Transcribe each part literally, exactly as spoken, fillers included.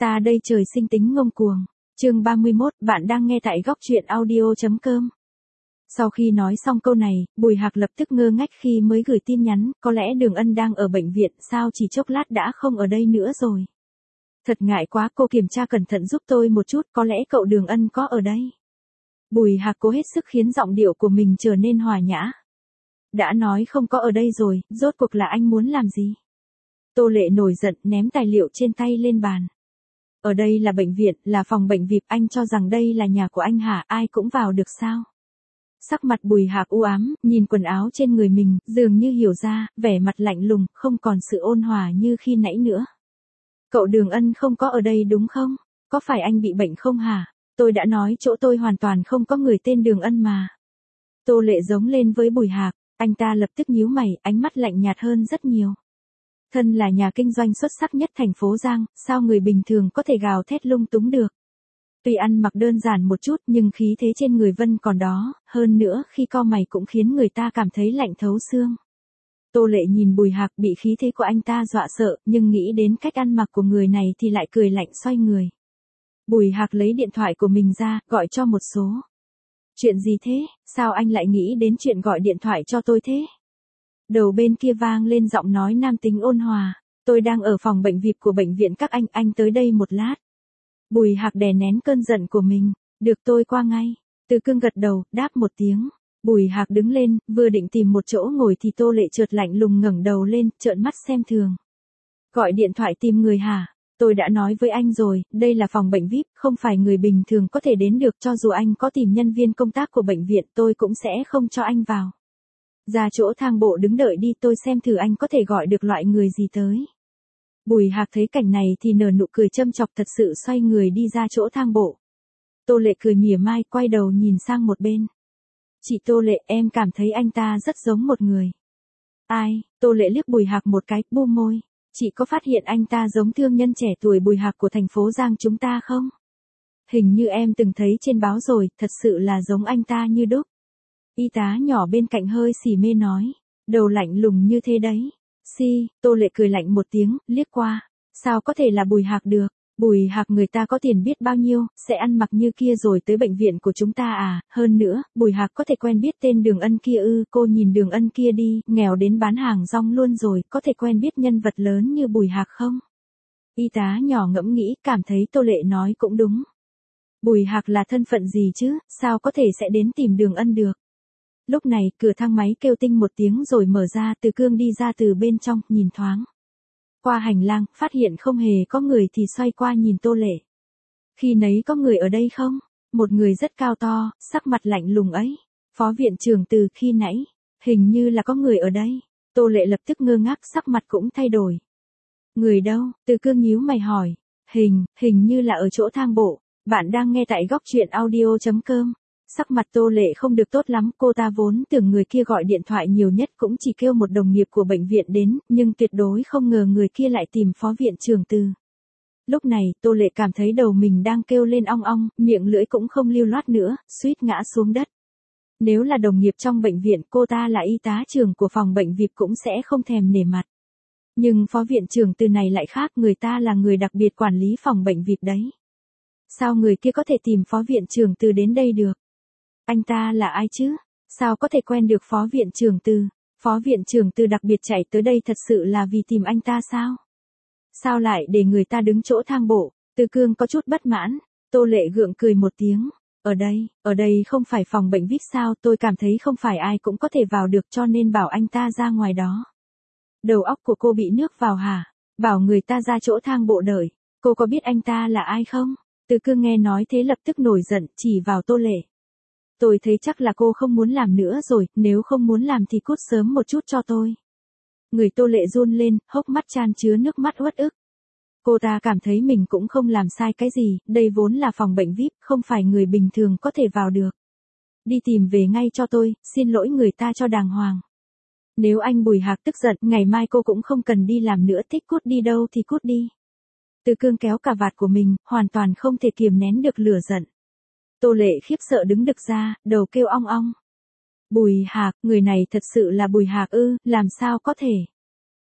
Ta đây trời sinh tính ngông cuồng. Chương ba mươi mốt, bạn đang nghe tại góc truyện audio chấm com. Sau khi nói xong câu này, Bùi Hạc lập tức ngơ ngác khi mới gửi tin nhắn, có lẽ Đường Ân đang ở bệnh viện, sao chỉ chốc lát đã không ở đây nữa rồi. Thật ngại quá, cô kiểm tra cẩn thận giúp tôi một chút, có lẽ cậu Đường Ân có ở đây. Bùi Hạc cố hết sức khiến giọng điệu của mình trở nên hòa nhã. Đã nói không có ở đây rồi, rốt cuộc là anh muốn làm gì? Tô Lệ nổi giận ném tài liệu trên tay lên bàn. Ở đây là bệnh viện, là phòng bệnh vi ai pi, anh cho rằng đây là nhà của anh hả, ai cũng vào được sao? Sắc mặt Bùi Hạc u ám, nhìn quần áo trên người mình, dường như hiểu ra, vẻ mặt lạnh lùng, không còn sự ôn hòa như khi nãy nữa. Cậu Đường Ân không có ở đây đúng không? Có phải anh bị bệnh không hả? Tôi đã nói chỗ tôi hoàn toàn không có người tên Đường Ân mà. Tô Lệ giống lên với Bùi Hạc, anh ta lập tức nhíu mày, ánh mắt lạnh nhạt hơn rất nhiều. Thân là nhà kinh doanh xuất sắc nhất thành phố Giang, sao người bình thường có thể gào thét lung túng được. Tuy ăn mặc đơn giản một chút nhưng khí thế trên người Vân còn đó, hơn nữa khi co mày cũng khiến người ta cảm thấy lạnh thấu xương. Tô Lệ nhìn Bùi Hạc bị khí thế của anh ta dọa sợ, nhưng nghĩ đến cách ăn mặc của người này thì lại cười lạnh xoay người. Bùi Hạc lấy điện thoại của mình ra, gọi cho một số. Chuyện gì thế, sao anh lại nghĩ đến chuyện gọi điện thoại cho tôi thế? Đầu bên kia vang lên giọng nói nam tính ôn hòa, tôi đang ở phòng bệnh vi ai pi của bệnh viện các anh, anh tới đây một lát. Bùi Hạc đè nén cơn giận của mình, được tôi qua ngay. Từ Cương gật đầu, đáp một tiếng. Bùi Hạc đứng lên, vừa định tìm một chỗ ngồi thì Tô Lệ chợt lạnh lùng ngẩng đầu lên, trợn mắt xem thường. Gọi điện thoại tìm người hả? Tôi đã nói với anh rồi, đây là phòng bệnh vi ai pi, không phải người bình thường có thể đến được, cho dù anh có tìm nhân viên công tác của bệnh viện tôi cũng sẽ không cho anh vào. Ra chỗ thang bộ đứng đợi đi, tôi xem thử anh có thể gọi được loại người gì tới. Bùi Hạc thấy cảnh này thì nở nụ cười châm chọc, thật sự xoay người đi ra chỗ thang bộ. Tô Lệ cười mỉa mai, quay đầu nhìn sang một bên. Chị Tô Lệ, em cảm thấy anh ta rất giống một người. Ai? Tô Lệ liếc Bùi Hạc một cái, bu môi. Chị có phát hiện anh ta giống thương nhân trẻ tuổi Bùi Hạc của thành phố Giang chúng ta không? Hình như em từng thấy trên báo rồi, thật sự là giống anh ta như đúc. Y tá nhỏ bên cạnh hơi xỉ mê nói, đầu lạnh lùng như thế đấy. Si, Tô Lệ cười lạnh một tiếng, liếc qua. Sao có thể là Bùi Hạc được? Bùi Hạc người ta có tiền biết bao nhiêu, sẽ ăn mặc như kia rồi tới bệnh viện của chúng ta à? Hơn nữa, Bùi Hạc có thể quen biết tên Đường Ân kia ư? Cô nhìn Đường Ân kia đi, nghèo đến bán hàng rong luôn rồi, có thể quen biết nhân vật lớn như Bùi Hạc không? Y tá nhỏ ngẫm nghĩ, cảm thấy Tô Lệ nói cũng đúng. Bùi Hạc là thân phận gì chứ, sao có thể sẽ đến tìm Đường Ân được? Lúc này, cửa thang máy kêu tinh một tiếng rồi mở ra, Từ Cương đi ra từ bên trong, nhìn thoáng qua hành lang, phát hiện không hề có người thì xoay qua nhìn Tô Lệ. Khi nấy có người ở đây không? Một người rất cao to, sắc mặt lạnh lùng ấy. Phó viện trưởng Từ, khi nãy, hình như là có người ở đây. Tô Lệ lập tức ngơ ngác, sắc mặt cũng thay đổi. Người đâu? Từ Cương nhíu mày hỏi. Hình, hình như là ở chỗ thang bộ. Bạn đang nghe tại góc truyện audio chấm com. Sắc mặt Tô Lệ không được tốt lắm, cô ta vốn tưởng người kia gọi điện thoại nhiều nhất cũng chỉ kêu một đồng nghiệp của bệnh viện đến, nhưng tuyệt đối không ngờ người kia lại tìm phó viện trưởng Từ. Lúc này, Tô Lệ cảm thấy đầu mình đang kêu lên ong ong, miệng lưỡi cũng không lưu loát nữa, suýt ngã xuống đất. Nếu là đồng nghiệp trong bệnh viện, cô ta là y tá trưởng của phòng bệnh vi ai pi cũng sẽ không thèm nể mặt. Nhưng phó viện trưởng Từ này lại khác, người ta là người đặc biệt quản lý phòng bệnh vi ai pi đấy. Sao người kia có thể tìm phó viện trưởng Từ đến đây được? Anh ta là ai chứ? Sao có thể quen được phó viện trưởng Từ? Phó viện trưởng Từ đặc biệt chạy tới đây thật sự là vì tìm anh ta sao? Sao lại để người ta đứng chỗ thang bộ? Từ Cương có chút bất mãn. Tô Lệ gượng cười một tiếng. Ở đây, ở đây không phải phòng bệnh vi ai pi sao? Tôi cảm thấy không phải ai cũng có thể vào được cho nên bảo anh ta ra ngoài đó. Đầu óc của cô bị nước vào hả? Bảo người ta ra chỗ thang bộ đợi. Cô có biết anh ta là ai không? Từ Cương nghe nói thế lập tức nổi giận, chỉ vào Tô Lệ. Tôi thấy chắc là cô không muốn làm nữa rồi, nếu không muốn làm thì cút sớm một chút cho tôi. Người Tô Lệ run lên, hốc mắt chan chứa nước mắt uất ức. Cô ta cảm thấy mình cũng không làm sai cái gì, đây vốn là phòng bệnh vi ai pi, không phải người bình thường có thể vào được. Đi tìm về ngay cho tôi, xin lỗi người ta cho đàng hoàng. Nếu anh Bùi Hạc tức giận, ngày mai cô cũng không cần đi làm nữa, thích cút đi đâu thì cút đi. Từ Cương kéo cà vạt của mình, hoàn toàn không thể kiềm nén được lửa giận. Tô Lệ khiếp sợ đứng đực ra, đầu kêu ong ong. Bùi Hạc, người này thật sự là Bùi Hạc ư, làm sao có thể?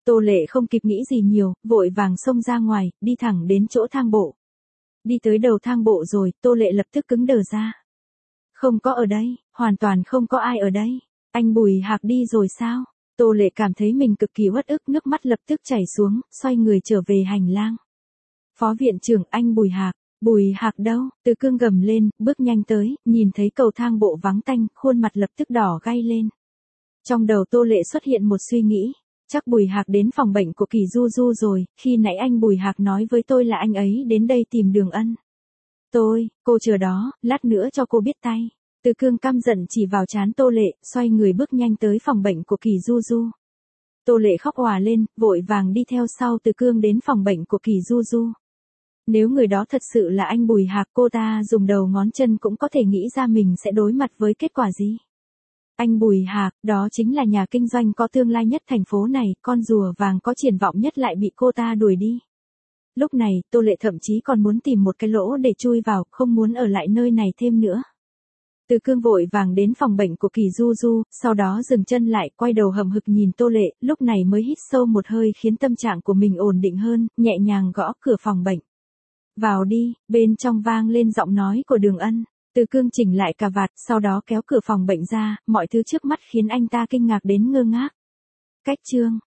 Tô Lệ không kịp nghĩ gì nhiều, vội vàng xông ra ngoài, đi thẳng đến chỗ thang bộ. Đi tới đầu thang bộ rồi, Tô Lệ lập tức cứng đờ ra. Không có ở đây, hoàn toàn không có ai ở đây. Anh Bùi Hạc đi rồi sao? Tô Lệ cảm thấy mình cực kỳ uất ức, nước mắt lập tức chảy xuống, xoay người trở về hành lang. Phó viện trưởng, anh Bùi Hạc. Bùi Hạc đâu? Từ Cương gầm lên, bước nhanh tới, nhìn thấy cầu thang bộ vắng tanh, khuôn mặt lập tức đỏ gay lên. Trong đầu Tô Lệ xuất hiện một suy nghĩ, chắc Bùi Hạc đến phòng bệnh của Kỳ Du Du rồi, khi nãy anh Bùi Hạc nói với tôi là anh ấy đến đây tìm Đường Ân. Tôi, cô chờ đó, lát nữa cho cô biết tay. Từ Cương căm giận chỉ vào trán Tô Lệ, xoay người bước nhanh tới phòng bệnh của Kỳ Du Du. Tô Lệ khóc òa lên, vội vàng đi theo sau Từ Cương đến phòng bệnh của Kỳ Du Du. Nếu người đó thật sự là anh Bùi Hạc, cô ta dùng đầu ngón chân cũng có thể nghĩ ra mình sẽ đối mặt với kết quả gì. Anh Bùi Hạc, đó chính là nhà kinh doanh có tương lai nhất thành phố này, con rùa vàng có triển vọng nhất lại bị cô ta đuổi đi. Lúc này, Tô Lệ thậm chí còn muốn tìm một cái lỗ để chui vào, không muốn ở lại nơi này thêm nữa. Từ Cương vội vàng đến phòng bệnh của Kỳ Du Du, sau đó dừng chân lại, quay đầu hậm hực nhìn Tô Lệ, lúc này mới hít sâu một hơi khiến tâm trạng của mình ổn định hơn, nhẹ nhàng gõ cửa phòng bệnh. Vào đi, bên trong vang lên giọng nói của Đường Ân. Từ Cương chỉnh lại cà vạt, sau đó kéo cửa phòng bệnh ra, mọi thứ trước mắt khiến anh ta kinh ngạc đến ngơ ngác. Cách chương